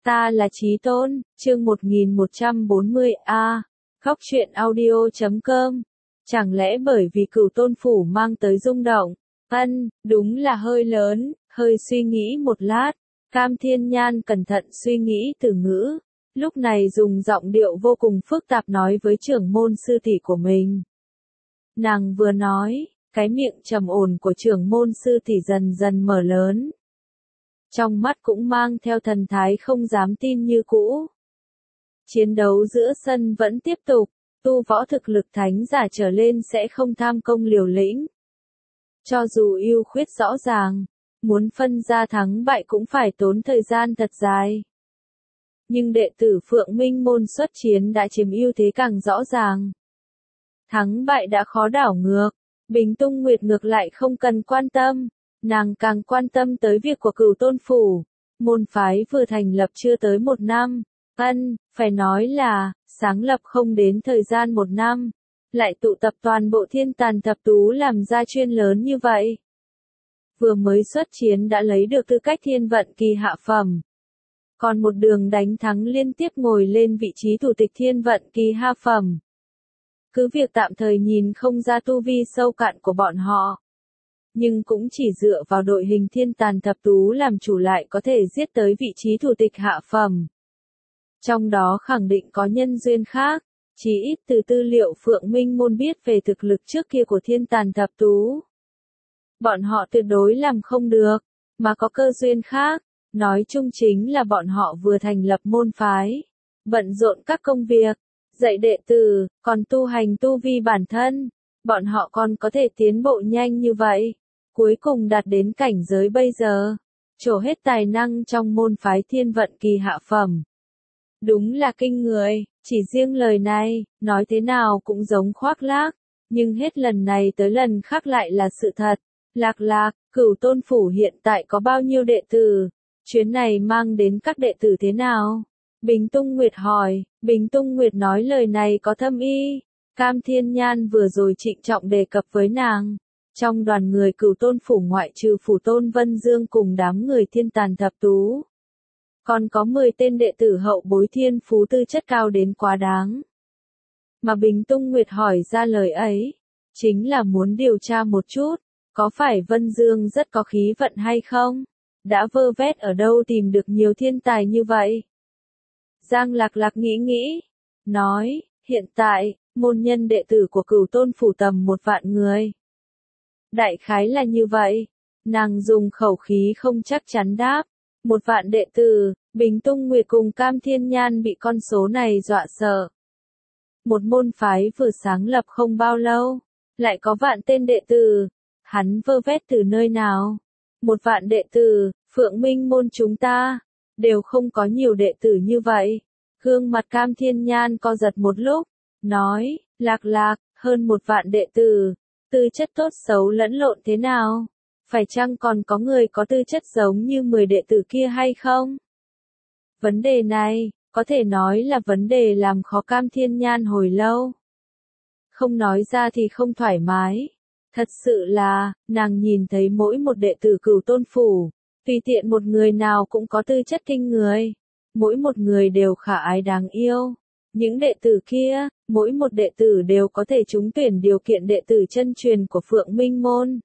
Ta là Chí Tôn, chương 1140A, Khóc Chuyện Audio.com. Chẳng lẽ bởi vì Cửu Tôn Phủ mang tới rung động? Đúng là hơi lớn, hơi suy nghĩ một lát. Cam Thiên Nhan cẩn thận suy nghĩ từ ngữ. Lúc này dùng giọng điệu vô cùng phức tạp nói với trưởng môn sư tỷ của mình. Nàng vừa nói, cái miệng trầm ổn của trưởng môn sư tỷ dần dần mở lớn. Trong mắt cũng mang theo thần thái không dám tin như cũ. Chiến đấu giữa sân vẫn tiếp tục, tu võ thực lực thánh giả trở lên sẽ không tham công liều lĩnh. Cho dù ưu khuyết rõ ràng, muốn phân ra thắng bại cũng phải tốn thời gian thật dài. Nhưng đệ tử Phượng Minh môn xuất chiến đã chiếm ưu thế càng rõ ràng. Thắng bại đã khó đảo ngược, Bình Tung Nguyệt ngược lại không cần quan tâm. Nàng càng quan tâm tới việc của Cửu Tôn Phủ. Môn phái vừa thành lập chưa tới 1 năm. Phải nói là, sáng lập không đến thời gian 1 năm. Lại tụ tập toàn bộ thiên tàn thập tú làm ra chuyên lớn như vậy. Vừa mới xuất chiến đã lấy được tư cách thiên vận kỳ hạ phẩm. Còn một đường đánh thắng liên tiếp ngồi lên vị trí thủ tịch thiên vận kỳ hạ phẩm. Cứ việc tạm thời nhìn không ra tu vi sâu cạn của bọn họ. Nhưng cũng chỉ dựa vào đội hình thiên tàn thập tú làm chủ lại có thể giết tới vị trí thủ tịch hạ phẩm. Trong đó khẳng định có nhân duyên khác, chỉ ít từ tư liệu Phượng Minh môn biết về thực lực trước kia của thiên tàn thập tú. Bọn họ tuyệt đối làm không được, mà có cơ duyên khác, nói chung chính là bọn họ vừa thành lập môn phái, bận rộn các công việc, dạy đệ tử, còn tu hành tu vi bản thân, bọn họ còn có thể tiến bộ nhanh như vậy. Cuối cùng đạt đến cảnh giới bây giờ, trổ hết tài năng trong môn phái thiên vận kỳ hạ phẩm. Đúng là kinh người, chỉ riêng lời này, nói thế nào cũng giống khoác lác, nhưng hết lần này tới lần khác lại là sự thật. Lạc, Cửu Tôn Phủ hiện tại có bao nhiêu đệ tử? Chuyến này mang đến các đệ tử thế nào? Bình Tung Nguyệt hỏi, Bình Tung Nguyệt nói lời này có thâm ý. Cam Thiên Nhan vừa rồi trịnh trọng đề cập với nàng. Trong đoàn người Cửu Tôn Phủ ngoại trừ Phủ Tôn Vân Dương cùng đám người thiên tàn thập tú. Còn có 10 tên đệ tử hậu bối thiên phú tư chất cao đến quá đáng. Mà Bình Tung Nguyệt hỏi ra lời ấy, chính là muốn điều tra một chút, có phải Vân Dương rất có khí vận hay không? Đã vơ vét ở đâu tìm được nhiều thiên tài như vậy? Giang Lạc nghĩ, nói, hiện tại, môn nhân đệ tử của Cửu Tôn Phủ tầm 1 vạn người. Đại khái là như vậy, nàng dùng khẩu khí không chắc chắn đáp, 1 vạn đệ tử, Bình Tung Nguyệt cùng Cam Thiên Nhan bị con số này dọa sợ. Một môn phái vừa sáng lập không bao lâu, lại có vạn tên đệ tử, hắn vơ vét từ nơi nào? 1 vạn đệ tử, Phượng Minh môn chúng ta, đều không có nhiều đệ tử như vậy. Gương mặt Cam Thiên Nhan co giật một lúc, nói, Lạc, hơn 1 vạn đệ tử. Tư chất tốt xấu lẫn lộn thế nào? Phải chăng còn có người có tư chất giống như 10 đệ tử kia hay không? Vấn đề này, có thể nói là vấn đề làm khó Cam Thiên Nhan hồi lâu. Không nói ra thì không thoải mái. Thật sự là, nàng nhìn thấy mỗi một đệ tử Cửu Tôn Phủ, tùy tiện một người nào cũng có tư chất kinh người. Mỗi một người đều khả ái đáng yêu. Những đệ tử kia, mỗi một đệ tử đều có thể trúng tuyển điều kiện đệ tử chân truyền của Phượng Minh môn.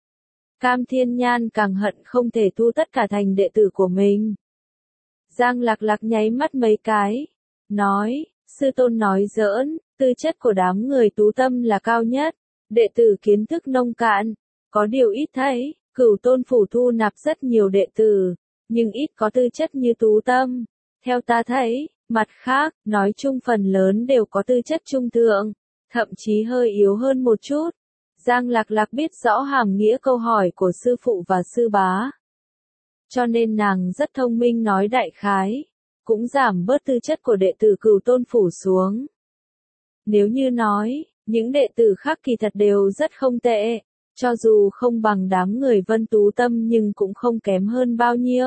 Cam Thiên Nhan càng hận không thể thu tất cả thành đệ tử của mình. Giang Lạc nháy mắt mấy cái, nói, sư tôn nói giỡn, tư chất của đám người tú tâm là cao nhất, đệ tử kiến thức nông cạn, có điều ít thấy, Cửu Tôn Phủ thu nạp rất nhiều đệ tử, nhưng ít có tư chất như tú tâm. Theo ta thấy, mặt khác, nói chung phần lớn đều có tư chất trung thượng, thậm chí hơi yếu hơn một chút. Giang Lạc biết rõ hàm nghĩa câu hỏi của sư phụ và sư bá. Cho nên nàng rất thông minh nói đại khái, cũng giảm bớt tư chất của đệ tử Cửu Tôn Phủ xuống. Nếu như nói, những đệ tử khác kỳ thật đều rất không tệ, cho dù không bằng đám người Vân Tú Tâm nhưng cũng không kém hơn bao nhiêu.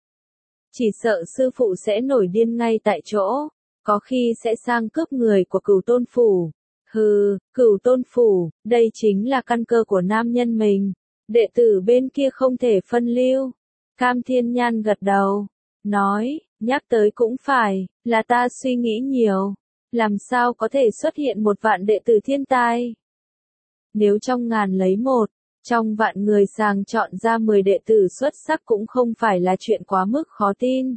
Chỉ sợ sư phụ sẽ nổi điên ngay tại chỗ, có khi sẽ sang cướp người của Cửu Tôn Phủ. Cửu Tôn Phủ, đây chính là căn cơ của nam nhân mình, đệ tử bên kia không thể phân lưu. Cam Thiên Nhan gật đầu, nói, Nhắc tới cũng phải, là ta suy nghĩ nhiều. Làm sao có thể xuất hiện một vạn đệ tử thiên tài? Nếu trong ngàn lấy một, trong vạn người sàng chọn ra 10 đệ tử xuất sắc cũng không phải là chuyện quá mức khó tin.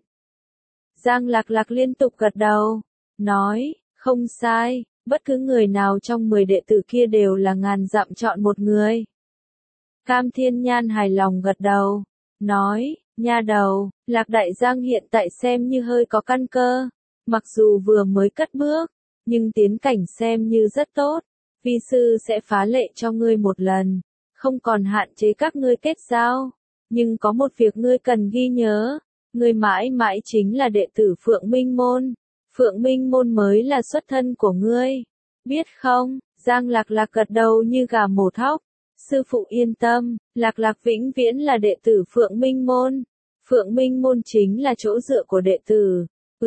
Giang Lạc Lạc liên tục gật đầu, nói, không sai, bất cứ người nào trong 10 đệ tử kia đều là ngàn dặm chọn một người. Cam Thiên Nhan hài lòng gật đầu, nói, nha đầu, Lạc Đại Giang hiện tại xem như hơi có căn cơ, mặc dù vừa mới cất bước, nhưng tiến cảnh xem như rất tốt, vi sư sẽ phá lệ cho ngươi một lần, không còn hạn chế các ngươi kết giao, nhưng có một việc ngươi cần ghi nhớ, ngươi mãi mãi chính là đệ tử Phượng Minh Môn, Phượng Minh Môn mới là xuất thân của ngươi, biết không? Giang Lạc Lạc gật đầu như gà mổ thóc. Sư phụ yên tâm, Lạc Lạc vĩnh viễn là đệ tử Phượng Minh Môn. Phượng Minh Môn chính là chỗ dựa của đệ tử.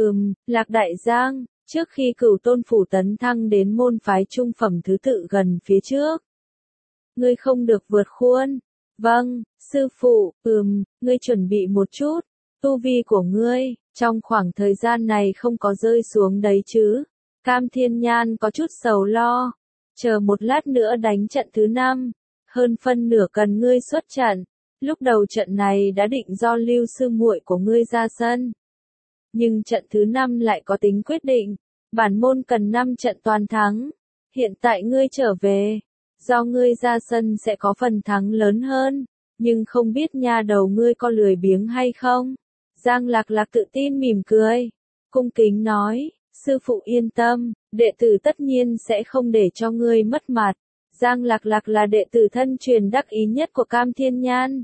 Lạc Đại Giang, trước khi Cửu Tôn Phủ tấn thăng đến môn phái trung phẩm thứ tự gần phía trước. Ngươi không được vượt khuôn. Vâng, sư phụ, ngươi chuẩn bị một chút. Tu vi của ngươi, trong khoảng thời gian này không có rơi xuống đấy chứ. Cam Thiên Nhan có chút sầu lo. Chờ một lát nữa đánh trận thứ 5. Hơn phân nửa cần ngươi xuất trận. Lúc đầu trận này đã định do Lưu sư muội của ngươi ra sân. Nhưng trận thứ 5 lại có tính quyết định. Bản môn cần 5 trận toàn thắng. Hiện tại ngươi trở về. Do ngươi ra sân sẽ có phần thắng lớn hơn. Nhưng không biết nha đầu ngươi có lười biếng hay không? Giang Lạc Lạc tự tin mỉm cười. Cung kính nói. Sư phụ yên tâm. Đệ tử tất nhiên sẽ không để cho ngươi mất mặt. Giang Lạc Lạc là đệ tử thân truyền đắc ý nhất của Cam Thiên Nhan.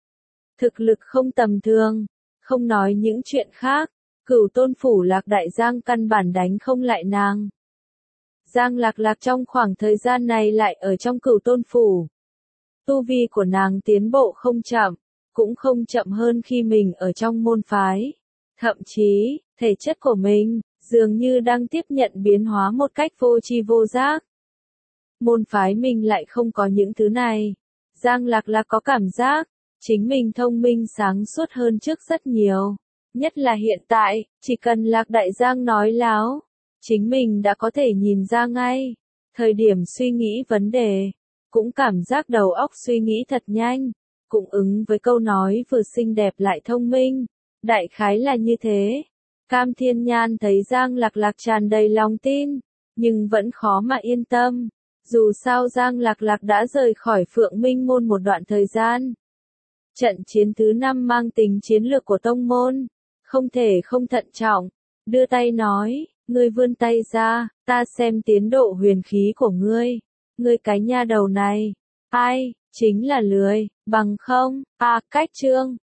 Thực lực không tầm thường, không nói những chuyện khác, Cửu Tôn Phủ Lạc Đại Giang căn bản đánh không lại nàng. Giang Lạc Lạc trong khoảng thời gian này lại ở trong Cửu Tôn Phủ. Tu vi của nàng tiến bộ không chậm, cũng không chậm hơn khi mình ở trong môn phái. Thậm chí, thể chất của mình, dường như đang tiếp nhận biến hóa một cách vô tri vô giác. Môn phái mình lại không có những thứ này. Giang Lạc Lạc có cảm giác, chính mình thông minh sáng suốt hơn trước rất nhiều. Nhất là hiện tại, chỉ cần Lạc Đại Giang nói láo, chính mình đã có thể nhìn ra ngay. Thời điểm suy nghĩ vấn đề, cũng cảm giác đầu óc suy nghĩ thật nhanh, cũng ứng với câu nói vừa xinh đẹp lại thông minh. Đại khái là như thế. Cam Thiên Nhan thấy Giang Lạc Lạc tràn đầy lòng tin, nhưng vẫn khó mà yên tâm. Dù sao Giang Lạc Lạc đã rời khỏi Phượng Minh Môn một đoạn thời gian. Trận chiến thứ 5 mang tính chiến lược của tông môn, không thể không thận trọng. Đưa tay nói, ngươi vươn tay ra, ta xem tiến độ huyền khí của ngươi. Ngươi cái nha đầu này, ai, chính là lười, bằng không, cách chương.